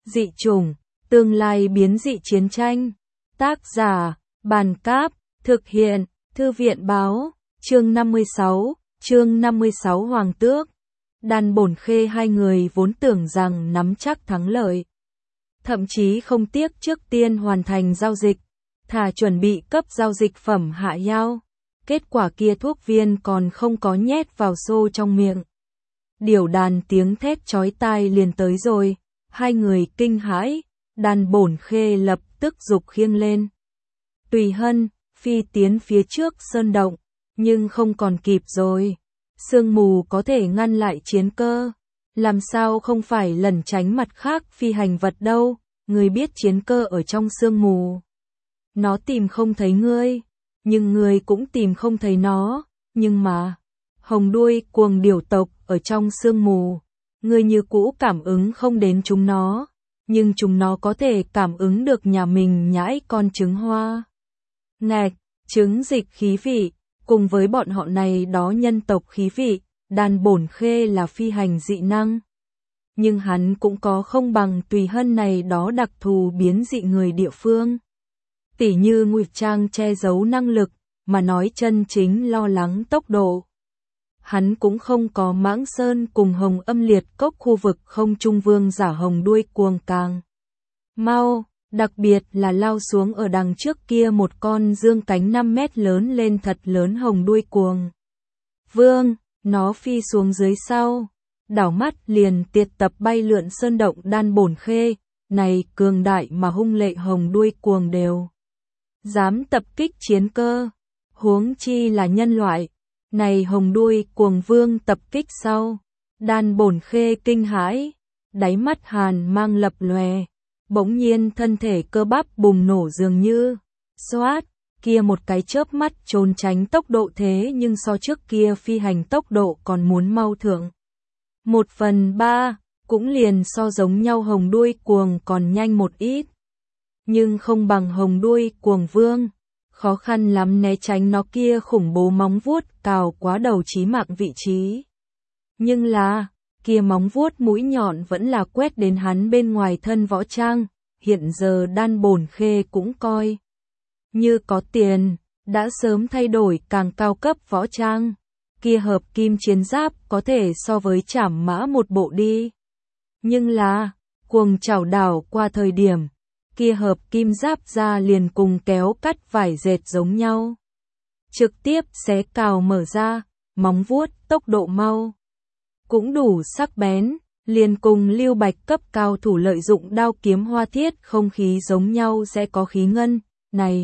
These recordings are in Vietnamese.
Dị chủng, tương lai biến dị chiến tranh. Tác giả, Bàn Cáp, thực hiện, Thư viện Báo, chương 56 Hoàng Tước. Đan Bổn Khê hai người vốn tưởng rằng nắm chắc thắng lợi. Thậm chí không tiếc trước tiên hoàn thành giao dịch, thà chuẩn bị cấp giao dịch phẩm hạ yao. Kết quả kia thuốc viên còn không có nhét vào xô trong miệng. Điểu đàn tiếng thét chói tai liền tới rồi, hai người kinh hãi, Đan Bổn Khê lập tức giục khiêng lên. Tùy Hân, phi tiến phía trước sơn động, nhưng không còn kịp rồi. Sương mù có thể ngăn lại chiến cơ, làm sao không phải lẩn tránh mặt khác phi hành vật đâu, người biết chiến cơ ở trong sương mù. Nó tìm không thấy ngươi, nhưng ngươi cũng tìm không thấy nó, nhưng mà, hồng đuôi cuồng điểu tộc ở trong sương mù, ngươi như cũ cảm ứng không đến chúng nó, nhưng chúng nó có thể cảm ứng được nhà mình nhãi con trứng hoa. Ngạch, trứng dịch khí vị, cùng với bọn họ này đó nhân tộc khí vị, Đan Bổn Khê là phi hành dị năng. Nhưng hắn cũng có không bằng Tùy Hân này đó đặc thù biến dị người địa phương. Tỉ như ngụy trang che giấu năng lực, mà nói chân chính lo lắng tốc độ. Hắn cũng không có Mãng Sơn cùng Hồng Âm Liệt Cốc khu vực không trung vương giả hồng đuôi cuồng càng mau, đặc biệt là lao xuống ở đằng trước kia một con dương cánh 5 mét lớn lên thật lớn hồng đuôi cuồng vương, nó phi xuống dưới sau, đảo mắt liền tiệt tập bay lượn sơn động Đan Bổn Khê, này cường đại mà hung lệ hồng đuôi cuồng đều dám tập kích chiến cơ, huống chi là nhân loại. Này hồng đuôi cuồng vương tập kích sau, Đan Bổn Khê kinh hãi, đáy mắt hàn mang lập lòe, bỗng nhiên thân thể cơ bắp bùng nổ dường như, xoát, kia một cái chớp mắt trốn tránh tốc độ thế nhưng so trước kia phi hành tốc độ còn muốn mau thượng. 1/3, cũng liền so giống nhau hồng đuôi cuồng còn nhanh một ít. Nhưng không bằng hồng đuôi cuồng vương. Khó khăn lắm né tránh nó kia khủng bố móng vuốt cào quá đầu chí mạng vị trí. Nhưng là, kia móng vuốt mũi nhọn vẫn là quét đến hắn bên ngoài thân võ trang, hiện giờ Đan Bổn Khê cũng coi như có tiền, đã sớm thay đổi càng cao cấp võ trang. Kia hợp kim chiến giáp có thể so với trảm mã một bộ đi. Nhưng là, cuồng chảo đảo qua thời điểm, kia hợp kim giáp ra liền cùng kéo cắt vải dệt giống nhau. Trực tiếp xé cào mở ra, móng vuốt tốc độ mau. Cũng đủ sắc bén, liền cùng Lưu Bạch cấp cao thủ lợi dụng đao kiếm hoa thiết không khí giống nhau sẽ có khí ngân, này.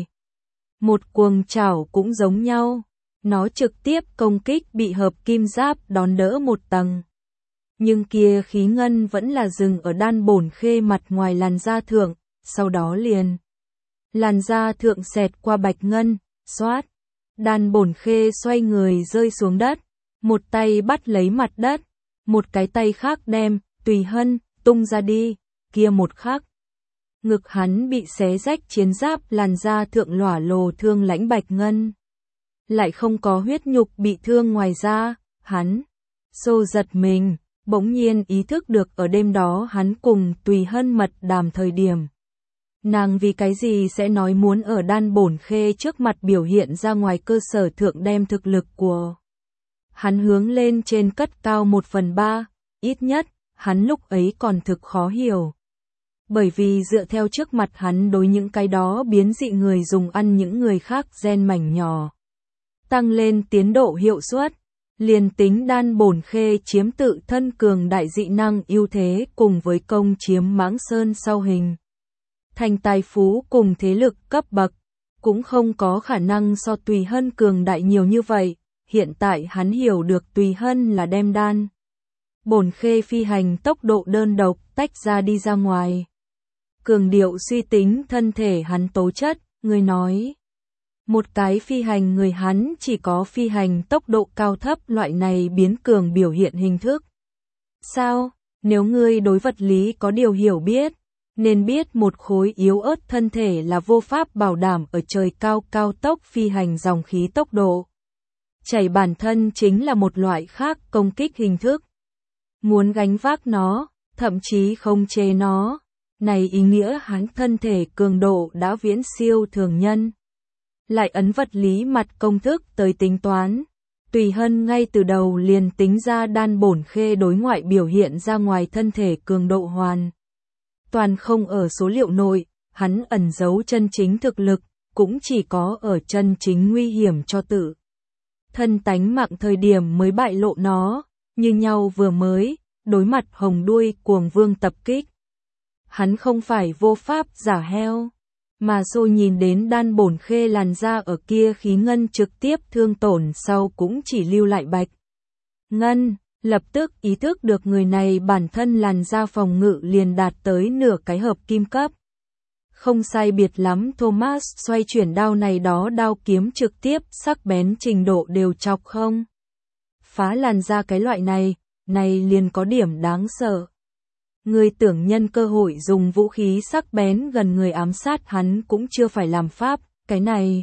Một cuồng chảo cũng giống nhau, nó trực tiếp công kích bị hợp kim giáp đón đỡ một tầng. Nhưng kia khí ngân vẫn là dừng ở Đan Bổn Khê mặt ngoài làn da thượng. Sau đó liền làn da thượng xẹt qua bạch ngân, xoát. Đan Bổn Khê xoay người rơi xuống đất, một tay bắt lấy mặt đất, một cái tay khác đem Tùy Hân tung ra đi, kia một khắc. Ngực hắn bị xé rách chiến giáp làn da thượng lỏa lồ thương lãnh bạch ngân. Lại không có huyết nhục bị thương ngoài ra, hắn xô giật mình, bỗng nhiên ý thức được ở đêm đó hắn cùng Tùy Hân mật đàm thời điểm. Nàng vì cái gì sẽ nói muốn ở Đan Bổn Khê trước mặt biểu hiện ra ngoài cơ sở thượng đem thực lực của hắn hướng lên trên cất cao 1/3, ít nhất, hắn lúc ấy còn thực khó hiểu. Bởi vì dựa theo trước mặt hắn đối những cái đó biến dị người dùng ăn những người khác gen mảnh nhỏ. Tăng lên tiến độ hiệu suất, liền tính Đan Bổn Khê chiếm tự thân cường đại dị năng ưu thế cùng với công chiếm Mãng Sơn sau hình. Thành tài phú cùng thế lực cấp bậc, cũng không có khả năng so Tùy Hân cường đại nhiều như vậy. Hiện tại hắn hiểu được Tùy Hân là đem Đan Bổn Khê phi hành tốc độ đơn độc tách ra đi ra ngoài. Cường điệu suy tính thân thể hắn tố chất, người nói. Một cái phi hành người hắn chỉ có phi hành tốc độ cao thấp loại này biến cường biểu hiện hình thức. Sao, nếu ngươi đối vật lý có điều hiểu biết, nên biết một khối yếu ớt thân thể là vô pháp bảo đảm ở trời cao cao tốc phi hành dòng khí tốc độ. Chảy bản thân chính là một loại khác công kích hình thức. Muốn gánh vác nó, thậm chí không chế nó, Này ý nghĩa hắn thân thể cường độ đã viễn siêu thường nhân. Lại ấn vật lý mặt công thức tới tính toán. Tùy Hân ngay từ đầu liền tính ra đan bổn khê đối ngoại biểu hiện ra ngoài thân thể cường độ hoàn toàn không ở số liệu nội, hắn ẩn giấu chân chính thực lực, cũng chỉ có ở chân chính nguy hiểm cho tự thân tánh mạng thời điểm mới bại lộ nó, như nhau vừa mới, đối mặt hồng đuôi cuồng vương tập kích. Hắn không phải vô pháp giả heo, mà rồi nhìn đến đan bổn khê làn da ở kia khí ngân trực tiếp thương tổn sau cũng chỉ lưu lại bạch ngân, lập tức ý thức được người này bản thân làn da phòng ngự liền đạt tới nửa cái hợp kim cấp. Không sai biệt lắm, Thomas xoay chuyển đao này đó đao kiếm trực tiếp sắc bén trình độ đều chọc không phá làn da cái loại này liền có điểm đáng sợ. Người tưởng nhân cơ hội dùng vũ khí sắc bén gần người ám sát hắn cũng chưa phải làm pháp, cái này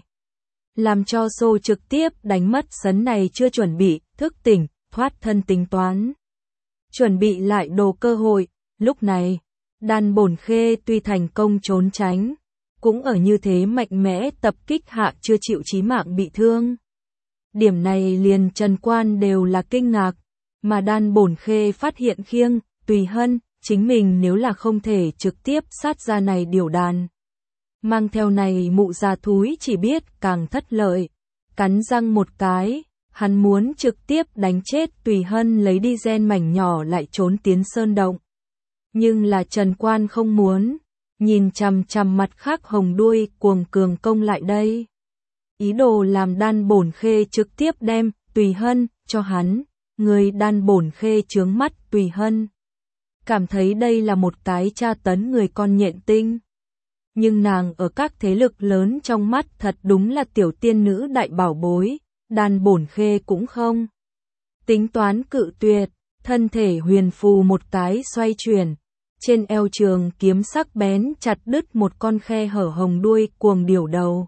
làm cho Sô trực tiếp đánh mất sấn này chưa chuẩn bị, thức tỉnh, thoát thân tính toán. Chuẩn bị lại đồ cơ hội, lúc này, đan bổn khê tuy thành công trốn tránh, cũng ở như thế mạnh mẽ tập kích hạ chưa chịu chí mạng bị thương. Điểm này liền Trần Quan đều là kinh ngạc, mà đan bổn khê phát hiện khiêng, Tùy Hân, chính mình nếu là không thể trực tiếp sát ra này điều đàn. Mang theo này mụ già thúi chỉ biết càng thất lợi. Cắn răng một cái, hắn muốn trực tiếp đánh chết Tùy Hân lấy đi gen mảnh nhỏ lại trốn tiến sơn động. Nhưng là Trần Quan không muốn, nhìn chằm chằm mặt khác hồng đuôi cuồng cường công lại đây. Ý đồ làm đan bổn khê trực tiếp đem Tùy Hân cho hắn, người đan bổn khê chướng mắt Tùy Hân. Cảm thấy đây là một cái tra tấn người con nhện tinh. Nhưng nàng ở các thế lực lớn trong mắt thật đúng là tiểu tiên nữ đại bảo bối, đan bổn khê cũng không tính toán cự tuyệt, thân thể huyền phù một cái xoay chuyển, trên eo trường kiếm sắc bén chặt đứt một con khe hở hồng đuôi cuồng điểu đầu.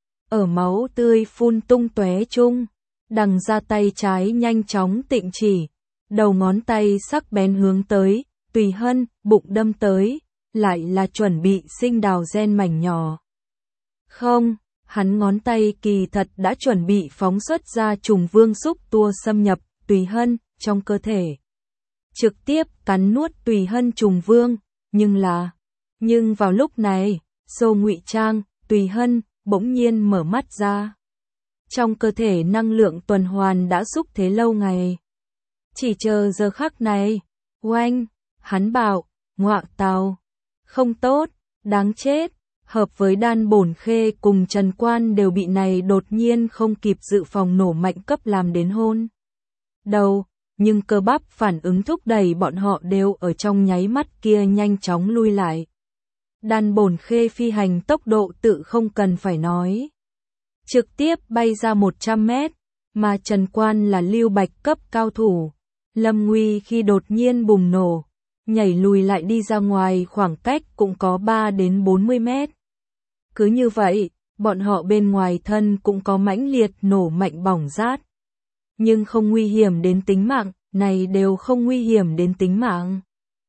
Ở máu tươi phun tung tóe chung, đằng ra tay trái nhanh chóng tịnh chỉ, đầu ngón tay sắc bén hướng tới Tùy Hân, bụng đâm tới, lại là chuẩn bị sinh đào gen mảnh nhỏ. Không, hắn ngón tay kỳ thật đã chuẩn bị phóng xuất ra trùng vương xúc tua xâm nhập Tùy Hân trong cơ thể. Trực tiếp cắn nuốt Tùy Hân trùng vương, nhưng vào lúc này, Sô ngụy trang, Tùy Hân bỗng nhiên mở mắt ra. Trong cơ thể năng lượng tuần hoàn đã xúc thế lâu ngày. Chỉ chờ giờ khắc này, oanh, hắn bảo, ngọa tào, không tốt, đáng chết, hợp với đan bổn khê cùng Trần Quan đều bị này đột nhiên không kịp dự phòng nổ mạnh cấp làm đến hôn đầu, nhưng cơ bắp phản ứng thúc đẩy bọn họ đều ở trong nháy mắt kia nhanh chóng lui lại. Đan bổn khê phi hành tốc độ tự không cần phải nói. Trực tiếp bay ra 100 mét, mà Trần Quan là lưu bạch cấp cao thủ. Lâm Nguy khi đột nhiên bùng nổ, nhảy lùi lại đi ra ngoài khoảng cách cũng có 3 đến 40 mét. Cứ như vậy, bọn họ bên ngoài thân cũng có mãnh liệt nổ mạnh bỏng rát. Nhưng không nguy hiểm đến tính mạng, này đều không nguy hiểm đến tính mạng.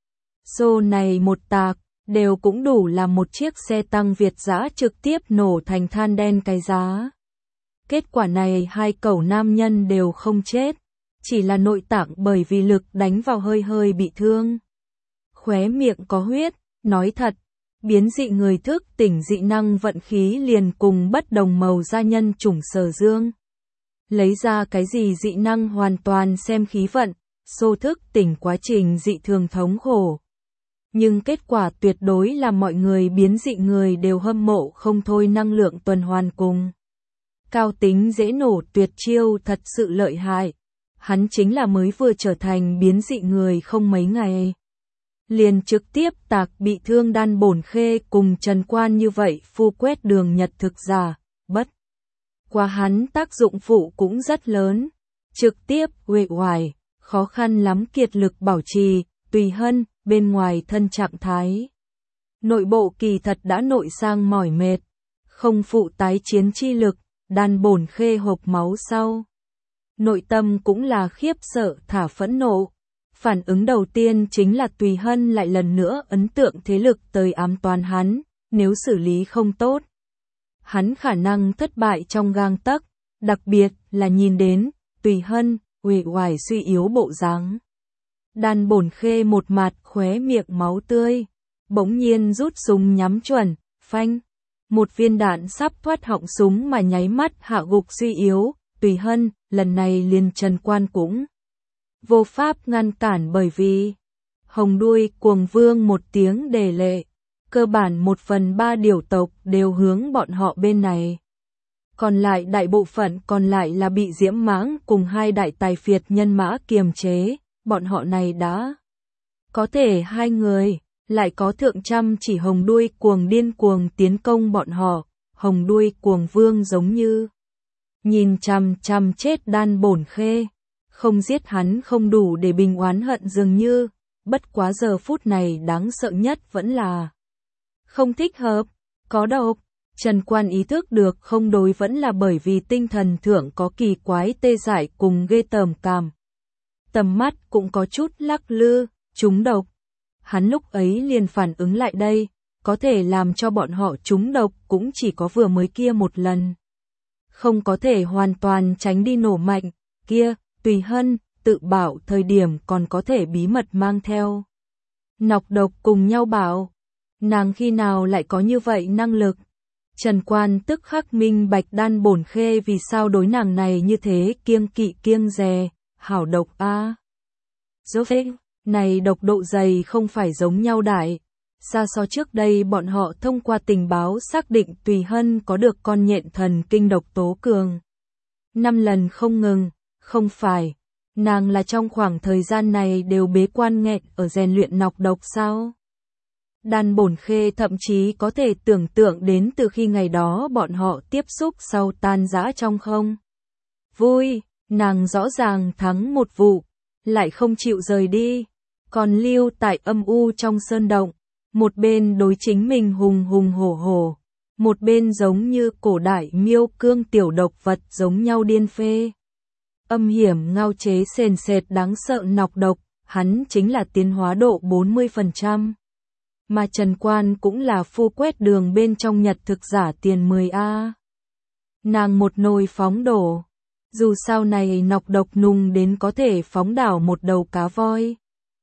Xô này một tạc, đều cũng đủ làm một chiếc xe tăng Việt dã trực tiếp nổ thành than đen cái giá. Kết quả này hai cẩu nam nhân đều không chết, chỉ là nội tạng bởi vì lực đánh vào hơi hơi bị thương. Khóe miệng có huyết, nói thật, biến dị người thức tỉnh dị năng vận khí liền cùng bất đồng màu da nhân chủng Sở Dương. Lấy ra cái gì dị năng hoàn toàn xem khí vận, Xô thức tỉnh quá trình dị thường thống khổ. Nhưng kết quả tuyệt đối là mọi người biến dị người đều hâm mộ không thôi, năng lượng tuần hoàn cùng cao tính dễ nổ tuyệt chiêu thật sự lợi hại. Hắn chính là mới vừa trở thành biến dị người không mấy ngày, liền trực tiếp tạc bị thương đan bổn khê cùng Trần Quan như vậy phu quét đường nhật thực giả, bất quá hắn tác dụng phụ cũng rất lớn, trực tiếp uể oải, khó khăn lắm kiệt lực bảo trì, Tùy Hân bên ngoài thân trạng thái nội bộ kỳ thật đã nội sang mỏi mệt, không phụ tái chiến chi lực, đan bổn khê hộc máu sau. Nội tâm cũng là khiếp sợ thả phẫn nộ, Phản ứng đầu tiên chính là Tùy Hân lại lần nữa ấn tượng thế lực tới ám toán hắn, nếu xử lý không tốt. Hắn khả năng thất bại trong gang tấc, đặc biệt là nhìn đến Tùy Hân, uể oải suy yếu bộ dáng. Đan Bổn Khê một mặt khóe miệng máu tươi, bỗng nhiên rút súng nhắm chuẩn, phanh. Một viên đạn sắp thoát họng súng mà nháy mắt hạ gục suy yếu, Tùy Hân, lần này liền Trần Quan cũng vô pháp ngăn cản bởi vì Hồng Đuôi Cuồng Vương một tiếng đề lệ, cơ bản 1/3 điểu tộc đều hướng bọn họ bên này. Còn lại đại bộ phận còn lại là bị Diễm Mãng cùng hai đại tài phiệt nhân mã kiềm chế, bọn họ này đã có thể hai người, lại có thượng trăm chỉ Hồng Đuôi Cuồng điên cuồng tiến công bọn họ, Hồng Đuôi Cuồng Vương giống như nhìn chằm chằm chết Đan Bổn Khê, không giết hắn không đủ để bình oán hận dường như, bất quá giờ phút này đáng sợ nhất vẫn là không thích hợp, có độc. Trần Quan ý thức được không đối vẫn là bởi vì tinh thần thượng có kỳ quái tê dại cùng ghê tởm cảm. Tầm mắt cũng có chút lắc lư, trúng độc. Hắn lúc ấy liền phản ứng lại đây, có thể làm cho bọn họ trúng độc cũng chỉ có vừa mới kia một lần. Không có thể hoàn toàn tránh đi nổ mạnh, kia, Tùy Hân, tự bảo thời điểm còn có thể bí mật mang theo nọc độc cùng nhau bảo. Nàng khi nào lại có như vậy năng lực? Trần Quan tức khắc minh bạch Đan Bổn Khê vì sao đối nàng này như thế kiêng kỵ kiêng dè, hảo độc a. Dốt này độc độ dày không phải giống nhau đại. Xa so trước đây bọn họ thông qua tình báo xác định Tùy Hân có được con nhện thần kinh độc tố cường. 5 lần không ngừng, không phải. Nàng là trong khoảng thời gian này đều bế quan nghẹn ở rèn luyện nọc độc sao? Đan Bổn Khê thậm chí có thể tưởng tượng đến từ khi ngày đó bọn họ tiếp xúc sau tan rã trong không. Vui, nàng rõ ràng thắng một vụ, lại không chịu rời đi, còn lưu tại âm u trong sơn động, một bên đối chính mình hùng hùng hổ hổ, một bên giống như cổ đại miêu cương tiểu độc vật giống nhau điên phê. Âm hiểm ngao chế sền sệt đáng sợ nọc độc, hắn chính là tiến hóa độ 40%. Mà Trần Quan cũng là phu quét đường bên trong nhật thực giả tiền 10A. Nàng một nồi phóng đổ. Dù sao này nọc độc nùng đến có thể phóng đảo một đầu cá voi.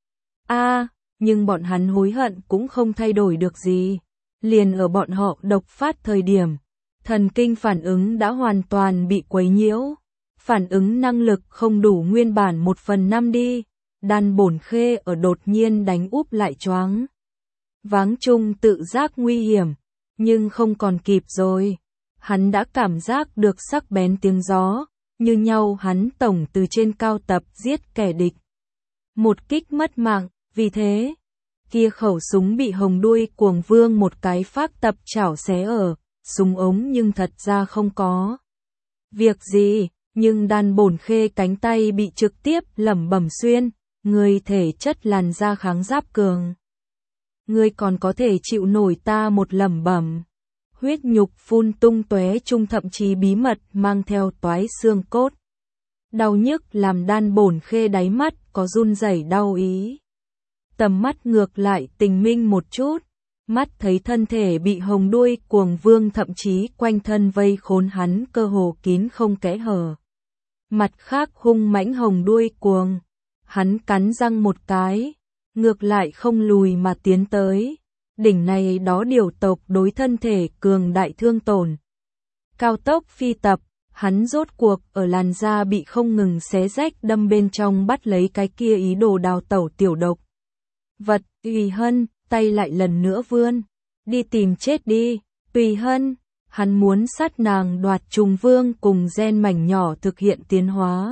Nhưng bọn hắn hối hận cũng không thay đổi được gì. Liền ở bọn họ độc phát thời điểm, thần kinh phản ứng đã hoàn toàn bị quấy nhiễu. Phản ứng năng lực không đủ nguyên bản 1/5 đi. Đan Bổn Khê ở đột nhiên đánh úp lại choáng váng chung tự giác nguy hiểm, nhưng không còn kịp rồi. Hắn đã cảm giác được sắc bén tiếng gió, như nhau hắn tổng từ trên cao tập giết kẻ địch. Một kích mất mạng, vì thế, kia khẩu súng bị Hồng Đuôi Cuồng Vương một cái phác tập chảo xé ở, súng ống nhưng thật ra không có việc gì, nhưng Đan Bổn Khê cánh tay bị trực tiếp lẩm bẩm xuyên, người thể chất làn da kháng giáp cường. Ngươi còn có thể chịu nổi ta một lẩm bẩm. Huyết nhục phun tung tóe chung thậm chí bí mật mang theo toái xương cốt. Đau nhức làm Đan Bổn Khê đáy mắt có run rẩy đau ý. Tầm mắt ngược lại tình minh một chút, mắt thấy thân thể bị Hồng Đuôi Cuồng Vương thậm chí quanh thân vây khốn hắn cơ hồ kín không kẽ hở. Mặt khác hung mãnh Hồng Đuôi Cuồng, hắn cắn răng một cái, ngược lại không lùi mà tiến tới. Đỉnh này đó điều tộc đối thân thể cường đại thương tổn. Cao tốc phi tập, hắn rốt cuộc ở làn da bị không ngừng xé rách đâm bên trong bắt lấy cái kia ý đồ đào tẩu tiểu độc. Vật, Tùy Hân, tay lại lần nữa vươn. Đi tìm chết đi, Tùy Hân. Hắn muốn sát nàng đoạt trùng vương cùng gen mảnh nhỏ thực hiện tiến hóa.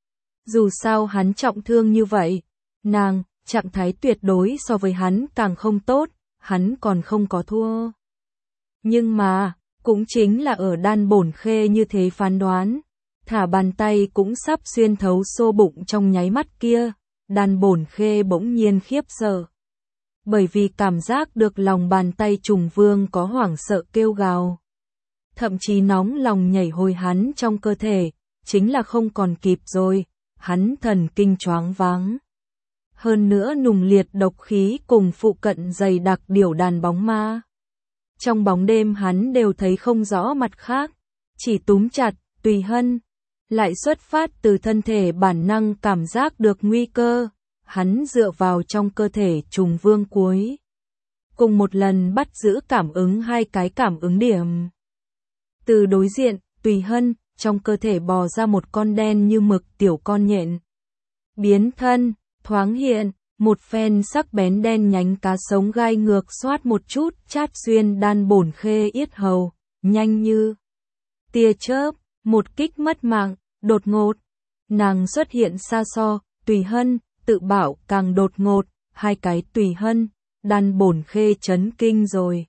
Dù sao hắn trọng thương như vậy, nàng, trạng thái tuyệt đối so với hắn càng không tốt, hắn còn không có thua. Nhưng mà, cũng chính là ở Đan Bổn Khê như thế phán đoán, thả bàn tay cũng sắp xuyên thấu xô bụng trong nháy mắt kia, Đan Bổn Khê bỗng nhiên khiếp sợ. Bởi vì cảm giác được lòng bàn tay trùng vương có hoảng sợ kêu gào. Thậm chí nóng lòng nhảy hồi hắn trong cơ thể, chính là không còn kịp rồi, hắn thần kinh choáng váng. hơn nữa nùng liệt độc khí cùng phụ cận dày đặc điểu đàn bóng ma. Trong bóng đêm hắn đều thấy không rõ mặt khác, chỉ túm chặt, Tùy Hân. Lại xuất phát từ thân thể bản năng cảm giác được nguy cơ, hắn dựa vào trong cơ thể trùng vương cuối. Cùng một lần bắt giữ cảm ứng hai cái cảm ứng điểm. Từ đối diện, Tùy Hân, trong cơ thể bò ra một con đen như mực tiểu con nhện. Biến thân, thoáng hiện, một phen sắc bén đen nhánh cá sống gai ngược xoát một chút chát xuyên đan bổn khê yết hầu, nhanh như tia chớp, một kích mất mạng, đột ngột. Nàng xuất hiện xa so, Tùy Hân, tự bảo càng đột ngột, hai cái Tùy Hân, đan bổn khê chấn kinh rồi.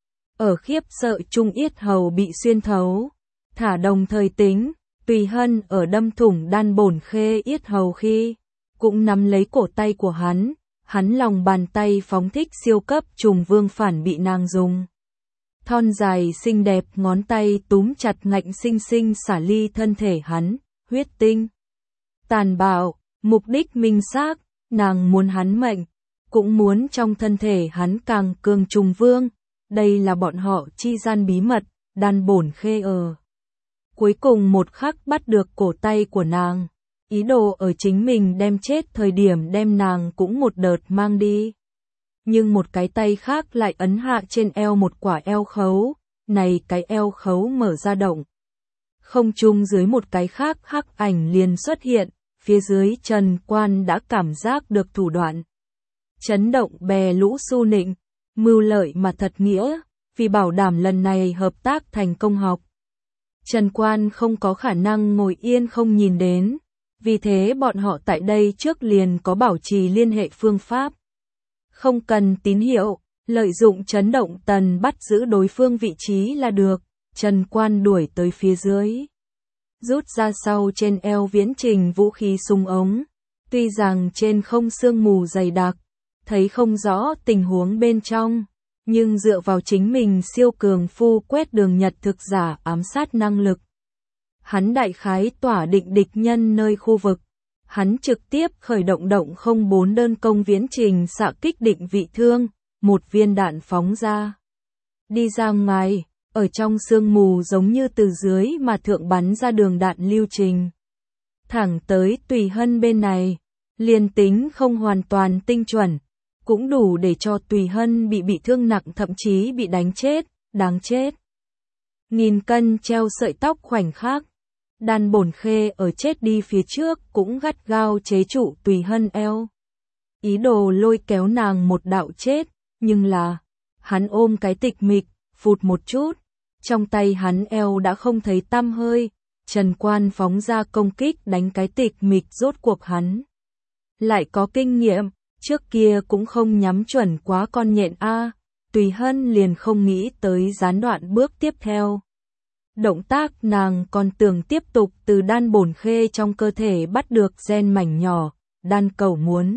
Ở khiếp sợ trung yết hầu bị xuyên thấu, thả đồng thời tính, Tùy Hân ở đâm thủng đan bổn khê yết hầu khi, cũng nắm lấy cổ tay của hắn lòng bàn tay phóng thích siêu cấp trùng vương phản bị nàng dùng. Thon dài xinh đẹp ngón tay túm chặt ngạnh xinh xinh xả ly thân thể hắn, huyết tinh. Tàn bạo, mục đích minh xác, nàng muốn hắn mệnh, cũng muốn trong thân thể hắn càng cường trùng vương, đây là bọn họ chi gian bí mật, đan bổn khê ở. Cuối cùng một khắc bắt được cổ tay của nàng, ý đồ ở chính mình đem chết thời điểm đem nàng cũng một đợt mang đi. Nhưng một cái tay khác lại ấn hạ trên eo một quả eo khấu, này cái eo khấu mở ra động. Không trung dưới một cái khác hắc ảnh liền xuất hiện, phía dưới Trần Quan đã cảm giác được thủ đoạn. Chấn động bè lũ su nịnh, mưu lợi mà thật nghĩa, vì bảo đảm lần này hợp tác thành công học. Trần Quan không có khả năng ngồi yên không nhìn đến, vì thế bọn họ tại đây trước liền có bảo trì liên hệ phương pháp. Không cần tín hiệu, lợi dụng chấn động tần bắt giữ đối phương vị trí là được, Trần Quan đuổi tới phía dưới. Rút ra sau trên eo viễn trình vũ khí súng ống, tuy rằng trên không sương mù dày đặc, thấy không rõ tình huống bên trong, nhưng dựa vào chính mình siêu cường phu quét đường nhật thực giả ám sát năng lực. Hắn đại khái tỏa định địch nhân nơi khu vực. Hắn trực tiếp khởi động động 04 đơn công viễn trình xạ kích định vị thương, một viên đạn phóng ra. Đi ra ngoài, ở trong sương mù giống như từ dưới mà thượng bắn ra đường đạn lưu trình. Thẳng tới Tùy Hân bên này, liền tính không hoàn toàn tinh chuẩn, cũng đủ để cho Tùy Hân bị thương nặng thậm chí bị đánh chết, đáng chết. Nghìn cân treo sợi tóc khoảnh khắc. Đan bổn khê ở chết đi phía trước cũng gắt gao chế trụ Tùy Hân eo. Ý đồ lôi kéo nàng một đạo chết, nhưng là, hắn ôm cái tịch mịch, phụt một chút, trong tay hắn eo đã không thấy tăm hơi, Trần Quan phóng ra công kích đánh cái tịch mịch rốt cuộc hắn. Lại có kinh nghiệm, trước kia cũng không nhắm chuẩn quá con nhện A, Tùy Hân liền không nghĩ tới gián đoạn bước tiếp theo. Động tác nàng còn tưởng tiếp tục từ đan bổn khê trong cơ thể bắt được gen mảnh nhỏ, đan cầu muốn.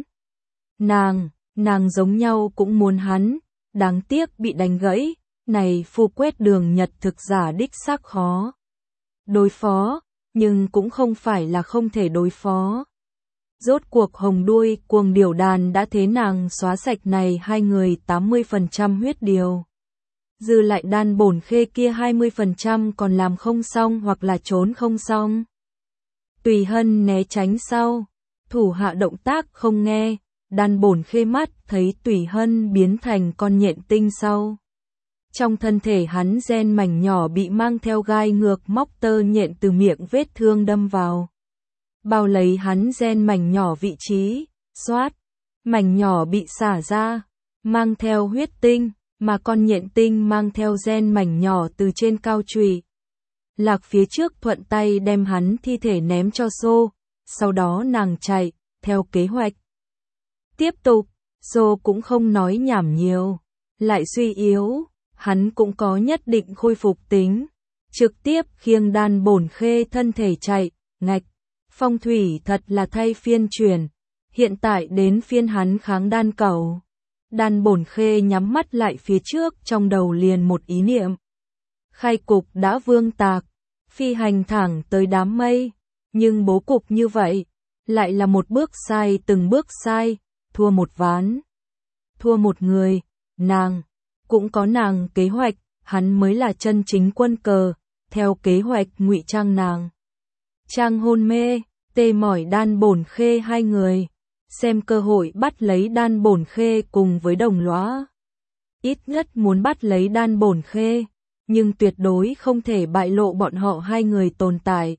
Nàng giống nhau cũng muốn hắn, đáng tiếc bị đánh gãy, này phu quét đường nhật thực giả đích xác khó. Đối phó, nhưng cũng không phải là không thể đối phó. Rốt cuộc hồng đuôi cuồng điểu đàn đã thế nàng xóa sạch này hai người 80% huyết điều. Dư lại đan bổn khê kia 20% còn làm không xong hoặc là trốn không xong. Tùy Hân né tránh sau, thủ hạ động tác không nghe, đan bổn khê mắt thấy Tùy Hân biến thành con nhện tinh sau. Trong thân thể hắn gen mảnh nhỏ bị mang theo gai ngược móc tơ nhện từ miệng vết thương đâm vào. Bao lấy hắn gen mảnh nhỏ vị trí, xoát, mảnh nhỏ bị xả ra, mang theo huyết tinh. Mà con nhện tinh mang theo gen mảnh nhỏ từ trên cao chùy. Lạc phía trước thuận tay đem hắn thi thể ném cho Xô, sau đó nàng chạy, theo kế hoạch. Tiếp tục, Xô cũng không nói nhảm nhiều, lại suy yếu, hắn cũng có nhất định khôi phục tính. Trực tiếp khiêng đan bổn khê thân thể chạy, ngạch, phong thủy thật là thay phiên chuyển, hiện tại đến phiên hắn kháng đan cầu. Đan bổn khê nhắm mắt lại phía trước trong đầu liền một ý niệm. Khai cục đã vương tạc, phi hành thẳng tới đám mây, nhưng bố cục như vậy, lại là một bước sai từng bước sai, thua một ván. Thua một người, nàng, cũng có nàng kế hoạch, hắn mới là chân chính quân cờ, theo kế hoạch ngụy trang nàng. Trang hôn mê, tê mỏi Đan Bổn Khê hai người, xem cơ hội bắt lấy Đan Bổn Khê cùng với Đồng Lóa. Ít nhất muốn bắt lấy Đan Bổn Khê, nhưng tuyệt đối không thể bại lộ bọn họ hai người tồn tại.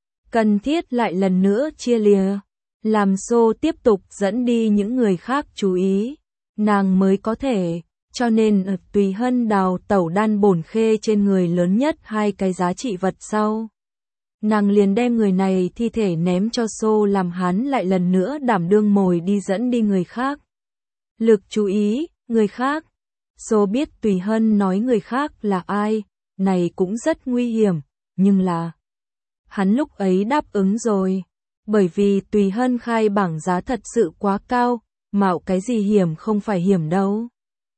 Cần thiết lại lần nữa chia lìa, làm Xô tiếp tục dẫn đi những người khác chú ý, nàng mới có thể, cho nên Tùy Hân đào tẩu Đan Bổn Khê trên người lớn nhất hai cái giá trị vật sau. Nàng liền đem người này thi thể ném cho Xô làm hắn lại lần nữa đảm đương mồi đi dẫn đi người khác. Lực chú ý, người khác. Xô biết Tùy Hân nói người khác là ai, này cũng rất nguy hiểm, nhưng là hắn lúc ấy đáp ứng rồi, bởi vì Tùy Hân khai bảng giá thật sự quá cao, mạo cái gì hiểm không phải hiểm đâu.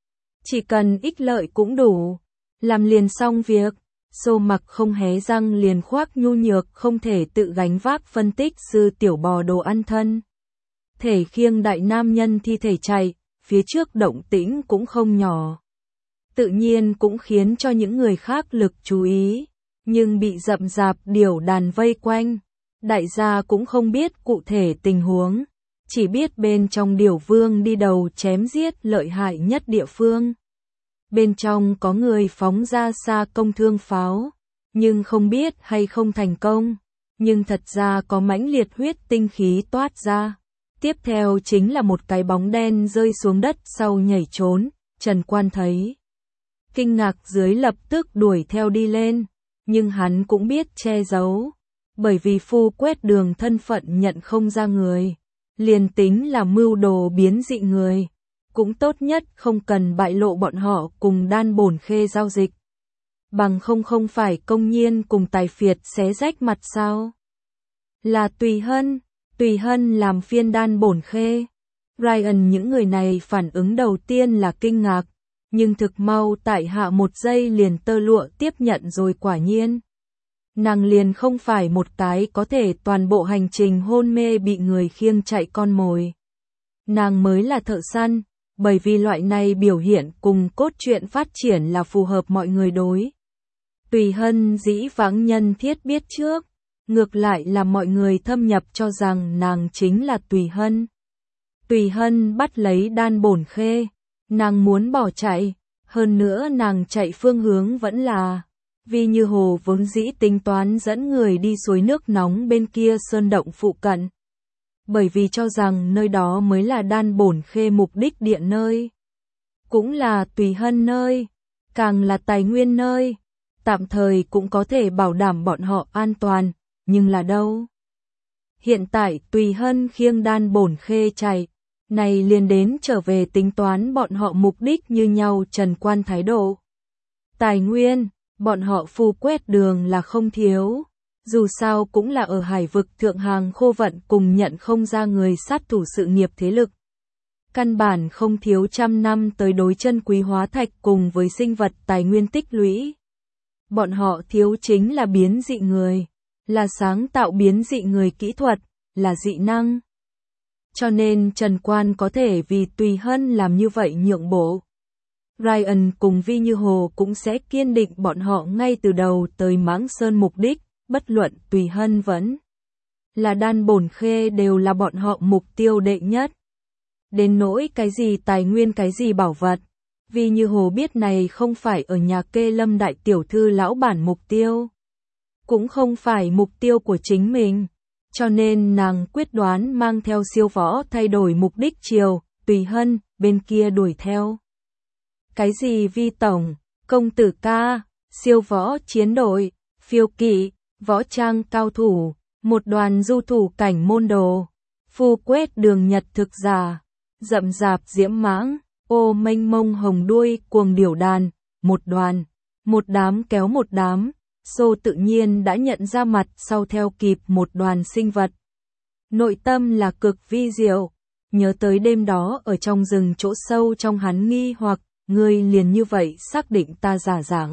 Chỉ cần ích lợi cũng đủ, làm liền xong việc. Xô Mặc không hé răng liền khoác nhu nhược không thể tự gánh vác phân tích sư tiểu bò đồ ăn thân. Thể khiêng đại nam nhân thi thể chạy, phía trước động tĩnh cũng không nhỏ. Tự nhiên cũng khiến cho những người khác lực chú ý, nhưng bị rậm rạp điểu đàn vây quanh. Đại gia cũng không biết cụ thể tình huống, chỉ biết bên trong điểu vương đi đầu chém giết lợi hại nhất địa phương. Bên trong có người phóng ra xa công thương pháo, nhưng không biết hay không thành công, nhưng thật ra có mãnh liệt huyết tinh khí toát ra. Tiếp theo chính là một cái bóng đen rơi xuống đất sau nhảy trốn, Trần Quan thấy. Kinh ngạc dưới lập tức đuổi theo đi lên, nhưng hắn cũng biết che giấu, bởi vì Phu Quét Đường thân phận nhận không ra người, liền tính là mưu đồ biến dị người. Cũng tốt nhất không cần bại lộ bọn họ cùng Đan Bổn Khê giao dịch. Bằng không phải công nhiên cùng Tài Phiệt xé rách mặt sao. Là Tùy Hân làm phiên Đan Bổn Khê. Ryan những người này phản ứng đầu tiên là kinh ngạc, nhưng thực mau tại hạ một giây liền tơ lụa tiếp nhận rồi quả nhiên. Nàng liền không phải một cái có thể toàn bộ hành trình hôn mê bị người khiêng chạy con mồi. Nàng mới là thợ săn. Bởi vì loại này biểu hiện cùng cốt truyện phát triển là phù hợp mọi người đối. Tùy Hân dĩ vãng nhân thiết biết trước, ngược lại là mọi người thâm nhập cho rằng nàng chính là Tùy Hân. Tùy Hân bắt lấy Đan Bổn Khê, nàng muốn bỏ chạy, hơn nữa nàng chạy phương hướng vẫn là, vì Như Hồ vốn dĩ tính toán dẫn người đi suối nước nóng bên kia sơn động phụ cận. Bởi vì cho rằng nơi đó mới là Đan Bổn Khê mục đích địa nơi. Cũng là Tùy Hân nơi, càng là tài nguyên nơi, tạm thời cũng có thể bảo đảm bọn họ an toàn, nhưng là đâu? Hiện tại Tùy Hân khiêng Đan Bổn Khê chạy, này liền đến trở về tính toán bọn họ mục đích như nhau Trần Quan thái độ. Tài nguyên, bọn họ Phu Quét Đường là không thiếu. Dù sao cũng là ở hải vực thượng hàng khô vận cùng nhận không ra người sát thủ sự nghiệp thế lực. Căn bản không thiếu trăm năm tới đối chân quý hóa thạch cùng với sinh vật tài nguyên tích lũy. Bọn họ thiếu chính là biến dị người, là sáng tạo biến dị người kỹ thuật, là dị năng. Cho nên Trần Quan có thể vì Tùy Hân làm như vậy nhượng bộ. Ryan cùng Vi Như Hồ cũng sẽ kiên định bọn họ ngay từ đầu tới Mãng Sơn mục đích. Bất luận Tùy Hân vẫn là Đan Bổn Khê đều là bọn họ mục tiêu đệ nhất. Đến nỗi cái gì tài nguyên cái gì bảo vật, vì Như Hồ biết này không phải ở nhà kê Lâm đại tiểu thư lão bản mục tiêu, cũng không phải mục tiêu của chính mình, cho nên nàng quyết đoán mang theo siêu võ thay đổi mục đích chiều Tùy Hân bên kia đuổi theo. Cái gì Vi tổng, công tử ca, siêu võ chiến đội, phiêu kỵ, võ trang cao thủ, một đoàn du thủ cảnh môn đồ, Phu Quét Đường nhật thực giả, rậm rạp diễm mãng, ô mênh mông hồng đuôi cuồng điểu đàn, một đoàn, một đám kéo một đám, Xô tự nhiên đã nhận ra mặt sau theo kịp một đoàn sinh vật. Nội tâm là cực vi diệu, nhớ tới đêm đó ở trong rừng chỗ sâu trong hắn nghi hoặc, ngươi liền như vậy xác định ta giả dạng.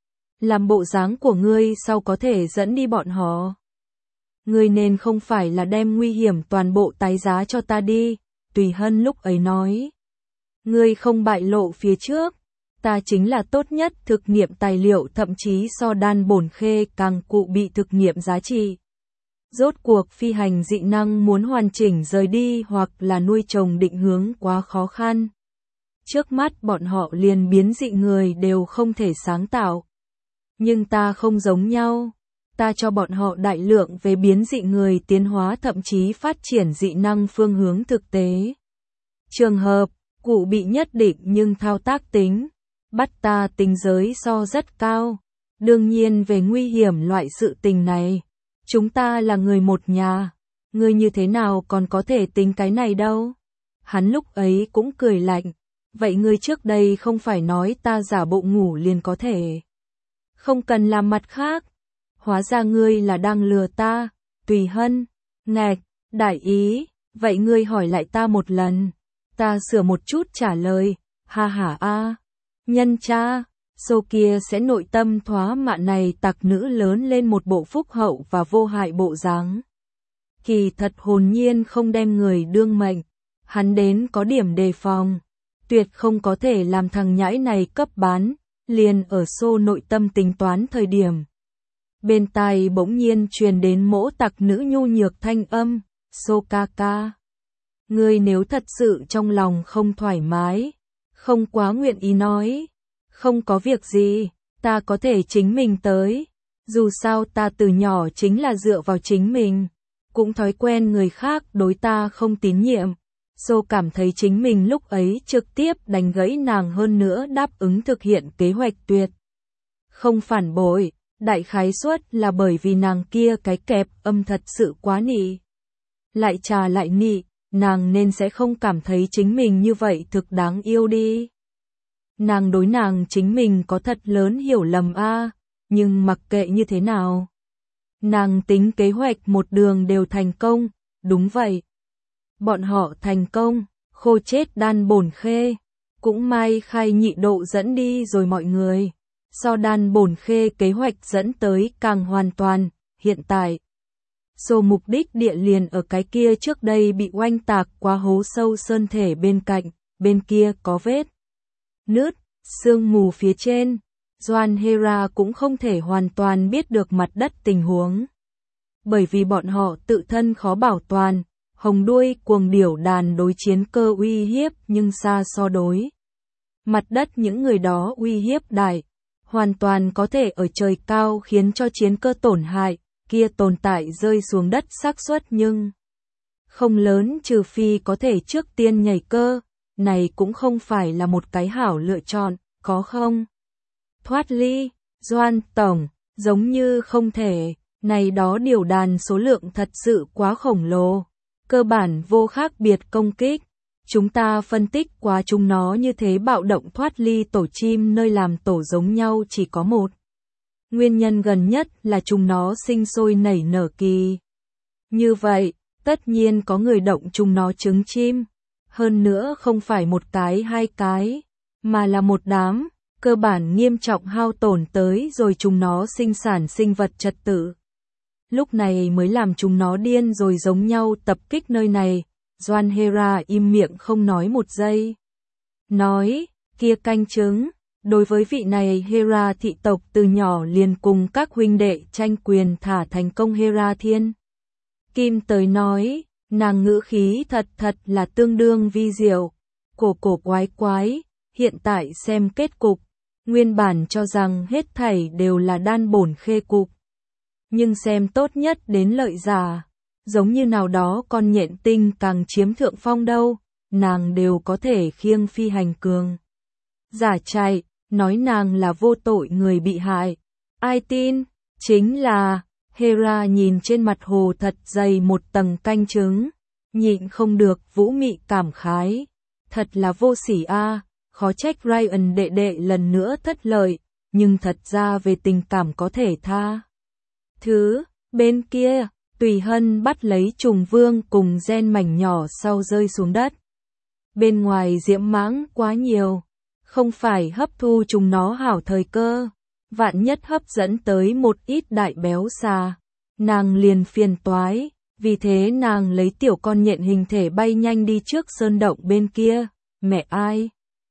Làm bộ dáng của ngươi sau có thể dẫn đi bọn họ. Ngươi nên không phải là đem nguy hiểm toàn bộ tái giá cho ta đi, Tùy Hân lúc ấy nói. Ngươi không bại lộ phía trước, ta chính là tốt nhất thực nghiệm tài liệu, thậm chí so đan bổn khê càng cụ bị thực nghiệm giá trị. Rốt cuộc phi hành dị năng muốn hoàn chỉnh rời đi hoặc là nuôi trồng định hướng quá khó khăn. Trước mắt bọn họ liền biến dị người đều không thể sáng tạo. Nhưng ta không giống nhau. Ta cho bọn họ đại lượng về biến dị người tiến hóa, thậm chí phát triển dị năng phương hướng thực tế. Trường hợp, cụ bị nhất định nhưng thao tác tính, bắt ta tính giới so rất cao. Đương nhiên về nguy hiểm loại sự tình này, chúng ta là người một nhà, ngươi như thế nào còn có thể tính cái này đâu. Hắn lúc ấy cũng cười lạnh, vậy ngươi trước đây không phải nói ta giả bộ ngủ liền có thể. Không cần làm mặt khác. Hóa ra ngươi là đang lừa ta. Tùy Hân, ngạch, đại ý, vậy ngươi hỏi lại ta một lần. Ta sửa một chút trả lời, ha ha a. Nhân cha, sô kia sẽ nội tâm thóa mạn này tặc nữ lớn lên một bộ phúc hậu và vô hại bộ dáng. Kỳ thật hồn nhiên không đem người đương mệnh, hắn đến có điểm đề phòng, tuyệt không có thể làm thằng nhãi này cấp bán, liền ở sô nội tâm tính toán thời điểm. Bên tai bỗng nhiên truyền đến mỗ tặc nữ nhu nhược thanh âm, sô ca ca. Ngươi nếu thật sự trong lòng không thoải mái, không quá nguyện ý nói, không có việc gì, ta có thể chính mình tới. Dù sao ta từ nhỏ chính là dựa vào chính mình, cũng thói quen người khác đối ta không tín nhiệm. Sô cảm thấy chính mình lúc ấy trực tiếp đánh gãy nàng, hơn nữa đáp ứng thực hiện kế hoạch tuyệt. Không phản bội, đại khái suất là bởi vì nàng kia cái kẹp âm thật sự quá nị. Lại trà lại nị, nàng nên sẽ không cảm thấy chính mình như vậy thực đáng yêu đi. Nàng đối nàng chính mình có thật lớn hiểu lầm a, nhưng mặc kệ như thế nào, nàng tính kế hoạch một đường đều thành công, đúng vậy. Bọn họ thành công, khô chết đan bổn khê, cũng may khai nhị độ dẫn đi rồi mọi người. So đan bổn khê kế hoạch dẫn tới càng hoàn toàn, hiện tại. Sô mục đích địa liền ở cái kia trước đây bị oanh tạc qua hố sâu sơn thể bên cạnh, bên kia có vết nứt, sương mù phía trên. Doan Hera cũng không thể hoàn toàn biết được mặt đất tình huống. Bởi vì bọn họ tự thân khó bảo toàn, hồng đuôi cuồng điểu đàn đối chiến cơ uy hiếp nhưng xa so đối. Mặt đất những người đó uy hiếp đại, hoàn toàn có thể ở trời cao khiến cho chiến cơ tổn hại, kia tồn tại rơi xuống đất xác suất nhưng không lớn, trừ phi có thể trước tiên nhảy cơ, này cũng không phải là một cái hảo lựa chọn, có không? Thoát ly, Doan tổng, giống như không thể, này đó điều đàn số lượng thật sự quá khổng lồ, cơ bản vô khác biệt công kích. Chúng ta phân tích quá chúng nó như thế bạo động thoát ly tổ chim nơi làm tổ giống nhau chỉ có một. Nguyên nhân gần nhất là chúng nó sinh sôi nảy nở kỳ. Như vậy, tất nhiên có người động chúng nó trứng chim. Hơn nữa không phải một cái hai cái, mà là một đám, cơ bản nghiêm trọng hao tổn tới rồi chúng nó sinh sản sinh vật trật tự. Lúc này mới làm chúng nó điên rồi giống nhau tập kích nơi này. Doan Hera im miệng không nói một giây. Nói, kia canh trứng, đối với vị này Hera thị tộc từ nhỏ liền cùng các huynh đệ tranh quyền thả thành công Hera thiên. Kim tới nói, nàng ngữ khí thật là tương đương vi diệu, cổ quái quái, hiện tại xem kết cục, nguyên bản cho rằng hết thảy đều là đan bổn khê cục. Nhưng xem tốt nhất đến lợi giả. Giống như nào đó con nhện tinh càng chiếm thượng phong đâu, nàng đều có thể khiêng phi hành cường. Giả chạy, nói nàng là vô tội người bị hại. Ai tin? Chính là, Hera nhìn trên mặt hồ thật dày một tầng canh trứng, nhịn không được vũ mị cảm khái. Thật là vô sỉ a, khó trách Ryan đệ đệ lần nữa thất lợi, nhưng thật ra về tình cảm có thể tha. Thứ, bên kia. Tùy Hân bắt lấy trùng vương cùng gen mảnh nhỏ sau rơi xuống đất. Bên ngoài diễm mãng quá nhiều, không phải hấp thu chúng nó hảo thời cơ, vạn nhất hấp dẫn tới một ít đại béo xà, nàng liền phiền toái, Vì thế nàng lấy tiểu con nhện hình thể bay nhanh đi trước sơn động bên kia, mẹ ai.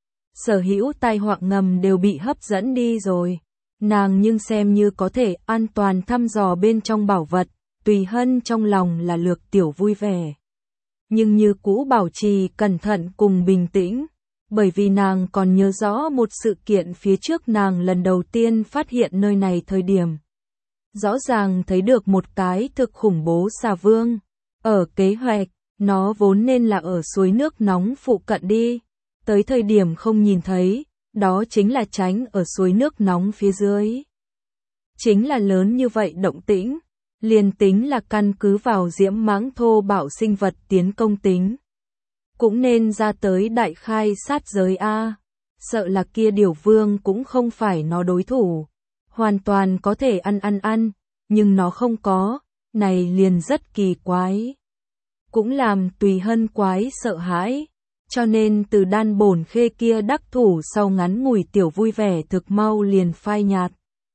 Sở hữu tai họa ngầm đều bị hấp dẫn đi rồi. Nàng nhưng xem như có thể an toàn thăm dò bên trong bảo vật, Tùy Hân trong lòng là lược tiểu vui vẻ. Nhưng như cũ bảo trì cẩn thận cùng bình tĩnh, bởi vì nàng còn nhớ rõ một sự kiện phía trước nàng lần đầu tiên phát hiện nơi này thời điểm. Rõ ràng thấy được một cái thực khủng bố xà vương. Ở kế hoạch, nó vốn nên là ở suối nước nóng phụ cận đi. Tới thời điểm không nhìn thấy, đó chính là tránh ở suối nước nóng phía dưới. Chính là lớn như vậy động tĩnh, liền tính là căn cứ vào diễm mãng thô bạo sinh vật tiến công tính. Cũng nên ra tới đại khai sát giới A, sợ là kia điểu vương cũng không phải nó đối thủ. Hoàn toàn có thể ăn, nhưng nó không có, này liền rất kỳ quái. Cũng làm Tùy Hân quái sợ hãi, cho nên từ đan bổn khê kia đắc thủ sau ngắn ngủi tiểu vui vẻ thực mau liền phai nhạt.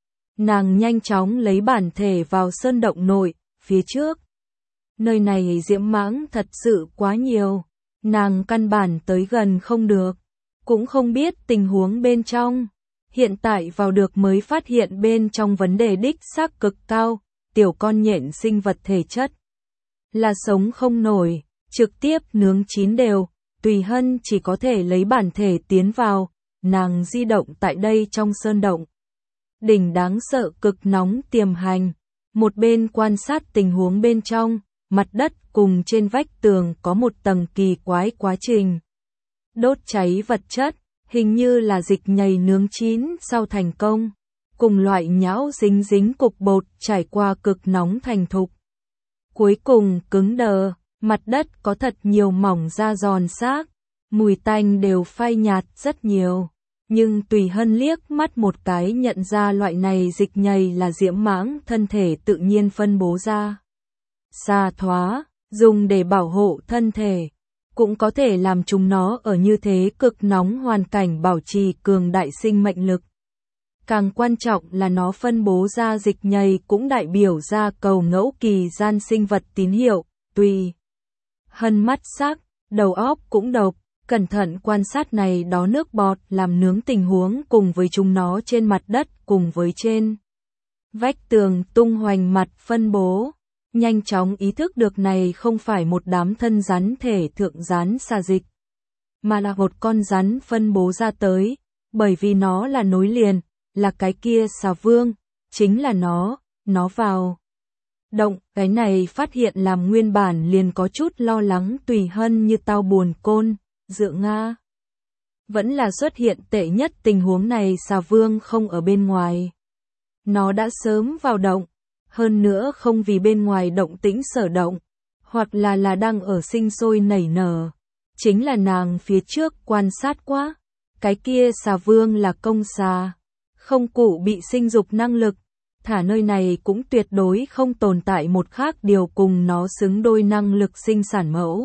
Nàng nhanh chóng lấy bản thể vào sơn động nội, phía trước. Nơi này diễm mãng thật sự quá nhiều, nàng căn bản tới gần không được, cũng không biết tình huống bên trong. Hiện tại vào được mới phát hiện bên trong vấn đề đích xác cực cao, tiểu con nhện sinh vật thể chất. Là sống không nổi, trực tiếp nướng chín đều, Tùy Hân chỉ có thể lấy bản thể tiến vào, nàng di động tại đây trong sơn động. Đỉnh đáng sợ cực nóng tiềm hành, một bên quan sát tình huống bên trong, mặt đất cùng trên vách tường có một tầng kỳ quái quá trình. Đốt cháy vật chất, hình như là dịch nhầy nướng chín sau thành công, cùng loại nhão dính dính cục bột trải qua cực nóng thành thục. Cuối cùng cứng đờ, mặt đất có thật nhiều mỏng da giòn xác, mùi tanh đều phai nhạt rất nhiều. Nhưng Tùy Hân liếc mắt một cái nhận ra loại này dịch nhầy là diễm mãng thân thể tự nhiên phân bố ra. Xà thoá, dùng để bảo hộ thân thể, cũng có thể làm chúng nó ở như thế cực nóng hoàn cảnh bảo trì cường đại sinh mệnh lực. Càng quan trọng là nó phân bố ra dịch nhầy cũng đại biểu ra cầu ngẫu kỳ gian sinh vật tín hiệu, Tùy Hân mắt sắc, đầu óc cũng độc. Cẩn thận quan sát này đó nước bọt làm nướng tình huống cùng với chúng nó trên mặt đất cùng với trên vách tường tung hoành mặt phân bố. Nhanh chóng ý thức được này không phải một đám thân rắn thể thượng rắn xà dịch, mà là một con rắn phân bố ra tới, bởi vì nó là nối liền, là cái kia xà vương, chính là nó vào. Động, cái này phát hiện làm nguyên bản liền có chút lo lắng Tùy Hân như tao buồn côn. Dựa Nga. Vẫn là xuất hiện tệ nhất tình huống này xà vương không ở bên ngoài. Nó đã sớm vào động, hơn nữa không vì bên ngoài động tĩnh sở động, hoặc là đang ở sinh sôi nảy nở. Chính là nàng phía trước quan sát quá, cái kia xà vương là công xà, không cụ bị sinh dục năng lực, thả nơi này cũng tuyệt đối không tồn tại một khác điều cùng nó xứng đôi năng lực sinh sản mẫu.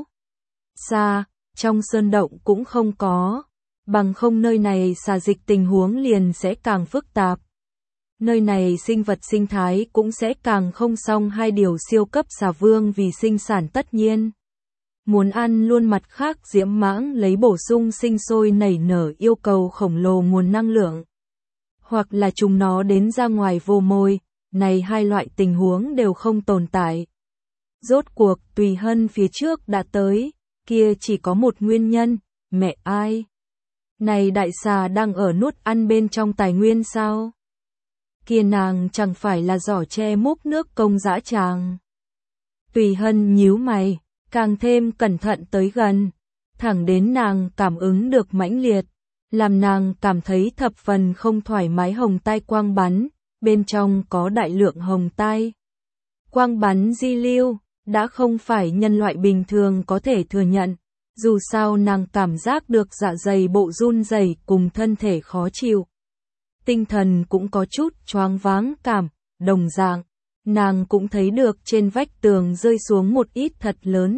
Xà trong sơn động cũng không có, bằng không nơi này xà dịch tình huống liền sẽ càng phức tạp. Nơi này sinh vật sinh thái cũng sẽ càng không xong hai điều siêu cấp xà vương vì sinh sản tất nhiên. Muốn ăn luôn mặt khác diễm mãng lấy bổ sung sinh sôi nảy nở yêu cầu khổng lồ nguồn năng lượng. Hoặc là chúng nó đến ra ngoài vô môi, này hai loại tình huống đều không tồn tại. Rốt cuộc Tùy Hân phía trước đã tới. Kia chỉ có một nguyên nhân, mẹ ai? Này đại xà đang ở nuốt ăn bên trong tài nguyên sao? Kia nàng chẳng phải là giỏ tre múc nước công dã tràng. Tùy Hân nhíu mày, càng thêm cẩn thận tới gần, thẳng đến nàng cảm ứng được mãnh liệt, làm nàng cảm thấy thập phần không thoải mái hồng tai quang bắn, bên trong có đại lượng hồng tai. Quang bắn di lưu. Đã không phải nhân loại bình thường có thể thừa nhận, dù sao nàng cảm giác được dạ dày bộ run rẩy cùng thân thể khó chịu. Tinh thần cũng có chút choáng váng cảm, đồng dạng, nàng cũng thấy được trên vách tường rơi xuống một ít thật lớn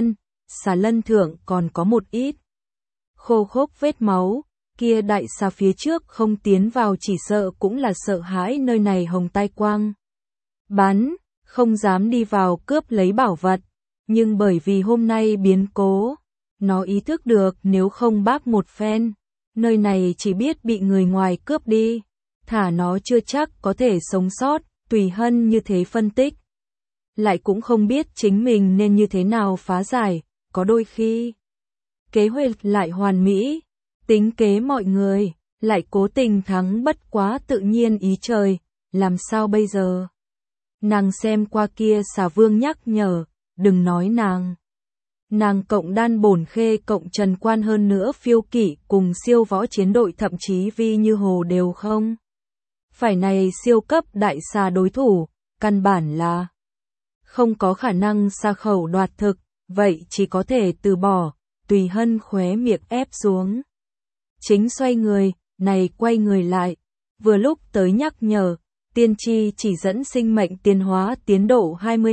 xà lân thượng còn có một ít khô khốc vết máu, kia đại xà phía trước không tiến vào chỉ sợ cũng là sợ hãi nơi này hồng tai quang. Bắn. không dám đi vào cướp lấy bảo vật, nhưng bởi vì hôm nay biến cố, nó ý thức được nếu không bác một phen, nơi này chỉ biết bị người ngoài cướp đi, thả nó chưa chắc có thể sống sót, Tùy Hân như thế phân tích. Lại cũng không biết chính mình nên như thế nào phá giải, có đôi khi kế hoạch lại hoàn mỹ, tính kế mọi người, lại cố tình thắng bất quá tự nhiên ý trời, làm sao bây giờ? Nàng xem qua kia Xà Vương nhắc nhở, đừng nói nàng. Nàng cộng Đan Bổn Khê cộng Trần Quan hơn nữa phiêu kỵ cùng siêu võ chiến đội thậm chí Vi Như Hồ đều không. Phải này siêu cấp đại xà đối thủ, căn bản là không có khả năng xa khẩu đoạt thực, vậy chỉ có thể từ bỏ, Tùy Hân khóe miệng ép xuống. Chính xoay người, này quay người lại, vừa lúc tới nhắc nhở, tiên tri chỉ dẫn sinh mệnh tiến hóa tiến độ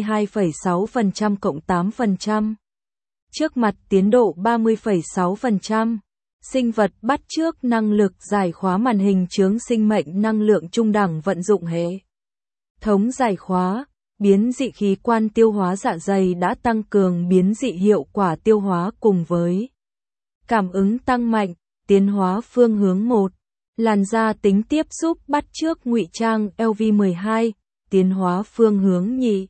22,6% cộng 8%. Trước mặt tiến độ 30,6%. Sinh vật bắt chước năng lực giải khóa màn hình chướng sinh mệnh năng lượng trung đẳng vận dụng hệ thống giải khóa, biến dị khí quan tiêu hóa dạ dày đã tăng cường biến dị hiệu quả tiêu hóa cùng với cảm ứng tăng mạnh, tiến hóa phương hướng 1, làn da tính tiếp xúc bắt chước ngụy trang LV12, tiến hóa phương hướng nhị,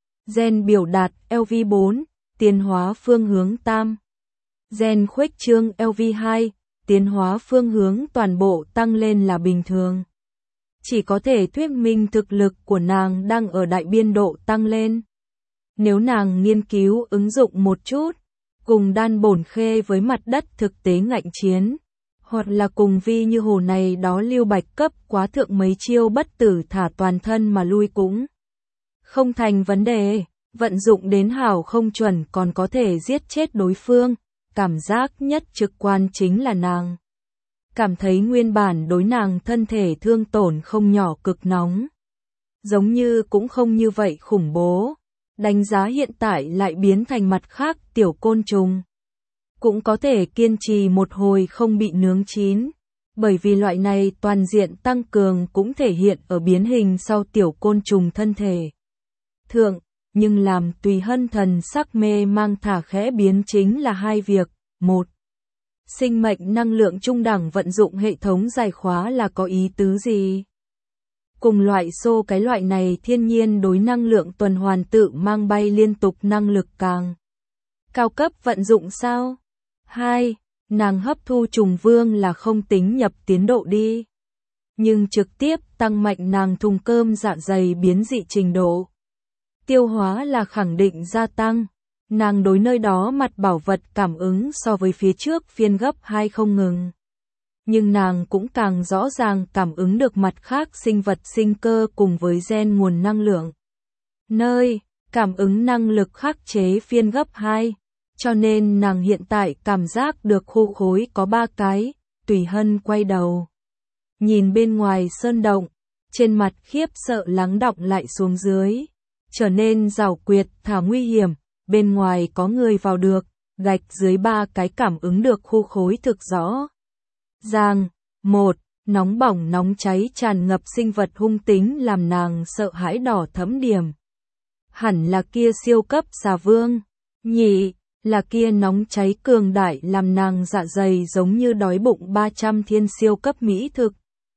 gen biểu đạt LV4, tiến hóa phương hướng tam, gen khuếch trương LV2, tiến hóa phương hướng toàn bộ tăng lên là bình thường. Chỉ có thể thuyết minh thực lực của nàng đang ở đại biên độ tăng lên. Nếu nàng nghiên cứu ứng dụng một chút, cùng Đan Bổn Khê với mặt đất thực tế ngạnh chiến, hoặc là cùng Vi Như Hồ này đó lưu bạch cấp quá thượng mấy chiêu bất tử thả toàn thân mà lui cũng không thành vấn đề, vận dụng đến hảo không chuẩn còn có thể giết chết đối phương, cảm giác nhất trực quan chính là nàng cảm thấy nguyên bản đối nàng thân thể thương tổn không nhỏ cực nóng. Giống như cũng không như vậy khủng bố, đánh giá hiện tại lại biến thành mặt khác tiểu côn trùng. Cũng có thể kiên trì một hồi không bị nướng chín, bởi vì loại này toàn diện tăng cường cũng thể hiện ở biến hình sau tiểu côn trùng thân thể. Thượng, nhưng làm Tùy Hân thần sắc mê mang thả khẽ biến chính là hai việc, một. Sinh mệnh năng lượng trung đẳng vận dụng hệ thống giải khóa là có ý tứ gì? Cùng loại xô cái loại này thiên nhiên đối năng lượng tuần hoàn tự mang bay liên tục năng lực càng cao cấp vận dụng sao? 2. Nàng hấp thu trùng vương là không tính nhập tiến độ đi, nhưng trực tiếp tăng mạnh nàng thùng cơm dạ dày biến dị trình độ. Tiêu hóa là khẳng định gia tăng. Nàng đối nơi đó mặt bảo vật cảm ứng so với phía trước phiên gấp 2 không ngừng. Nhưng nàng cũng càng rõ ràng cảm ứng được mặt khác sinh vật sinh cơ cùng với gen nguồn năng lượng. Nơi, cảm ứng năng lực khắc chế phiên gấp 2. Cho nên nàng hiện tại cảm giác được khu khối có 3 cái, Tùy Hân quay đầu. Nhìn bên ngoài sơn động, trên mặt khiếp sợ lắng đọng lại xuống dưới. Trở nên giảo quyệt thả nguy hiểm. Bên ngoài có người vào được, gạch dưới 3 cái cảm ứng được khu khối thực rõ. Ràng, 1. Nóng bỏng nóng cháy tràn ngập sinh vật hung tính làm nàng sợ hãi đỏ thẫm điểm. Hẳn là kia siêu cấp xà vương. Nhị, là kia nóng cháy cường đại làm nàng dạ dày giống như đói bụng 300 thiên siêu cấp mỹ thực.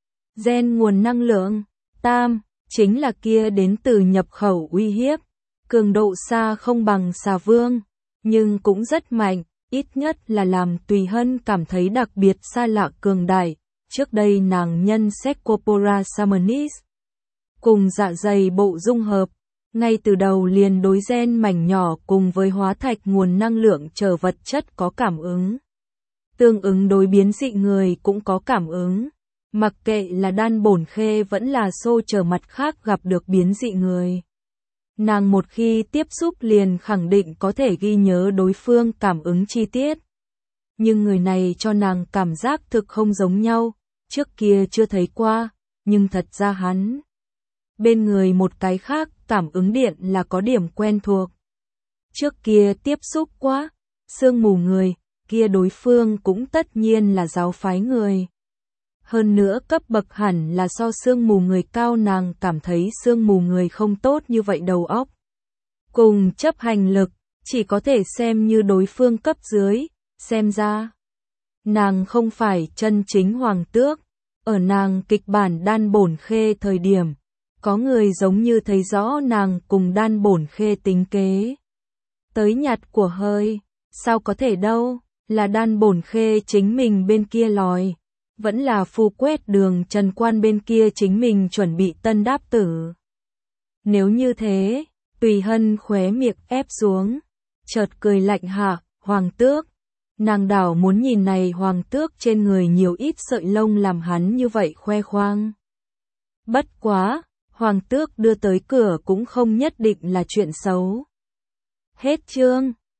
Gen nguồn năng lượng. Tam, chính là kia đến từ nhập khẩu uy hiếp. Cường độ xa không bằng xà vương, nhưng cũng rất mạnh, ít nhất là làm Tùy Hân cảm thấy đặc biệt xa lạ cường đại. Trước đây nàng nhân Secopora Summonis cùng dạ dày bộ dung hợp, ngay từ đầu liền đối gen mảnh nhỏ cùng với hóa thạch nguồn năng lượng trở vật chất có cảm ứng. Tương ứng đối biến dị người cũng có cảm ứng, mặc kệ là Đan Bổn Khê vẫn là xô trở mặt khác gặp được biến dị người. Nàng một khi tiếp xúc liền khẳng định có thể ghi nhớ đối phương cảm ứng chi tiết. Nhưng người này cho nàng cảm giác thực không giống nhau, trước kia chưa thấy qua, nhưng thật ra hắn. Bên người một cái khác cảm ứng điện là có điểm quen thuộc. Trước kia tiếp xúc quá, sương mù người, kia đối phương cũng tất nhiên là giáo phái người. Hơn nữa cấp bậc hẳn là so sương mù người cao, nàng cảm thấy sương mù người không tốt như vậy đầu óc cùng chấp hành lực, chỉ có thể xem như đối phương cấp dưới, xem ra nàng không phải chân chính hoàng tước. Ở nàng kịch bản Đan Bổn Khê thời điểm, có người giống như thấy rõ nàng cùng Đan Bổn Khê tính kế. Tới nhặt của hơi, sao có thể đâu, là Đan Bổn Khê chính mình bên kia lòi, vẫn là Phu Quét Đường Trần Quan bên kia chính mình chuẩn bị tân đáp tử. Nếu như thế, Tùy Hân khóe miệng ép xuống, chợt cười lạnh hạ, hoàng tước. Nàng đảo muốn nhìn này hoàng tước trên người nhiều ít sợi lông làm hắn như vậy khoe khoang. Bất quá, hoàng tước đưa tới cửa cũng không nhất định là chuyện xấu. Hết chương.